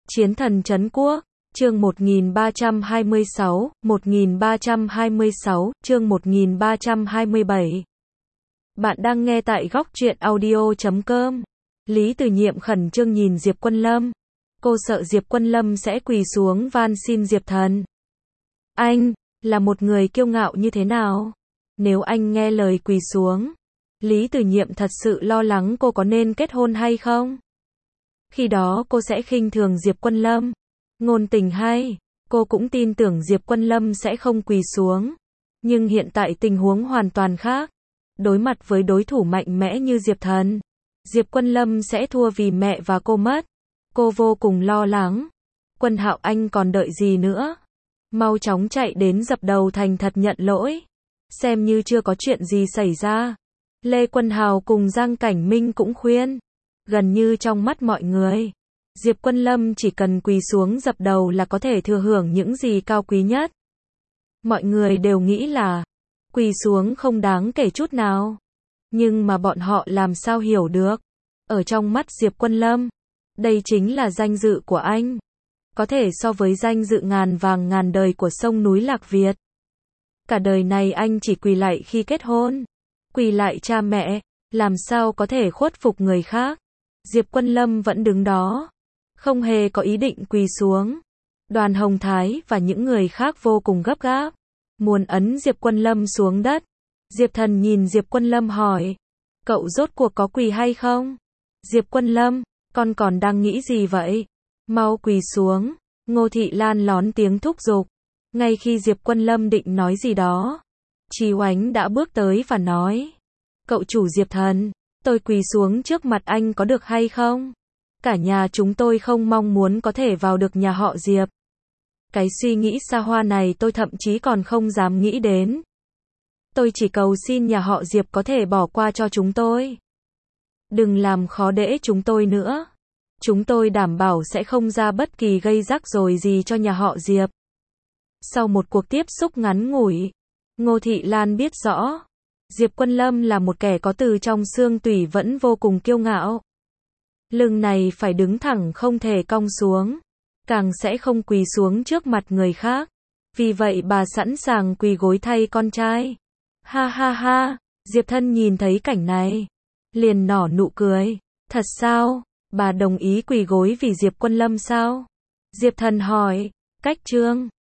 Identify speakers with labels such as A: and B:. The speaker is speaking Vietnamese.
A: Chiến thần trấn quốc, chương 1326, chương 1327. Bạn đang nghe tại góc truyện audio.com. Lý Từ Nhiệm khẩn trương nhìn Diệp Quân Lâm. Cô sợ Diệp Quân Lâm sẽ quỳ xuống van xin Diệp Thần. Anh, là một người kiêu ngạo như thế nào? Nếu anh nghe lời quỳ xuống, Lý Từ Nhiệm thật sự lo lắng cô có nên kết hôn hay không? Khi đó cô sẽ khinh thường Diệp Quân Lâm. Ngôn tình hay, cô cũng tin tưởng Diệp Quân Lâm sẽ không quỳ xuống. Nhưng hiện tại tình huống hoàn toàn khác. Đối mặt với đối thủ mạnh mẽ như Diệp Thần, Diệp Quân Lâm sẽ thua vì mẹ và cô mất. Cô vô cùng lo lắng. Quân Hạo anh còn đợi gì nữa? Mau chóng chạy đến dập đầu thành thật nhận lỗi. Xem như chưa có chuyện gì xảy ra. Lê Quân Hào cùng Giang Cảnh Minh cũng khuyên. Gần như trong mắt mọi người, Diệp Quân Lâm chỉ cần quỳ xuống dập đầu là có thể thừa hưởng những gì cao quý nhất. Mọi người đều nghĩ là quỳ xuống không đáng kể chút nào. Nhưng mà bọn họ làm sao hiểu được, ở trong mắt Diệp Quân Lâm, đây chính là danh dự của anh. Có thể so với danh dự ngàn vàng ngàn đời của sông núi Lạc Việt. Cả đời này anh chỉ quỳ lạy khi kết hôn, quỳ lạy cha mẹ, làm sao có thể khuất phục người khác. Diệp Quân Lâm vẫn đứng đó, không hề có ý định quỳ xuống. Đoàn Hồng Thái và những người khác vô cùng gấp gáp, muốn ấn Diệp Quân Lâm xuống đất. Diệp Thần nhìn Diệp Quân Lâm hỏi, cậu rốt cuộc có quỳ hay không? Diệp Quân Lâm, con còn đang nghĩ gì vậy? Mau quỳ xuống. Ngô Thị Lan lón tiếng thúc giục. Ngay khi Diệp Quân Lâm định nói gì đó, Chí Oánh đã bước tới và nói, cậu chủ Diệp Thần, tôi quỳ xuống trước mặt anh có được hay không? Cả nhà chúng tôi không mong muốn có thể vào được nhà họ Diệp. Cái suy nghĩ xa hoa này tôi thậm chí còn không dám nghĩ đến. Tôi chỉ cầu xin nhà họ Diệp có thể bỏ qua cho chúng tôi. Đừng làm khó dễ chúng tôi nữa. Chúng tôi đảm bảo sẽ không ra bất kỳ gây rắc rối gì cho nhà họ Diệp. Sau một cuộc tiếp xúc ngắn ngủi, Ngô Thị Lan biết rõ, Diệp Quân Lâm là một kẻ có từ trong xương tủy vẫn vô cùng kiêu ngạo. Lưng này phải đứng thẳng không thể cong xuống, càng sẽ không quỳ xuống trước mặt người khác. Vì vậy bà sẵn sàng quỳ gối thay con trai. Ha ha ha, Diệp Thân nhìn thấy cảnh này, liền nở nụ cười. Thật sao? Bà đồng ý quỳ gối vì Diệp Quân Lâm sao? Diệp Thần hỏi. Cách trương,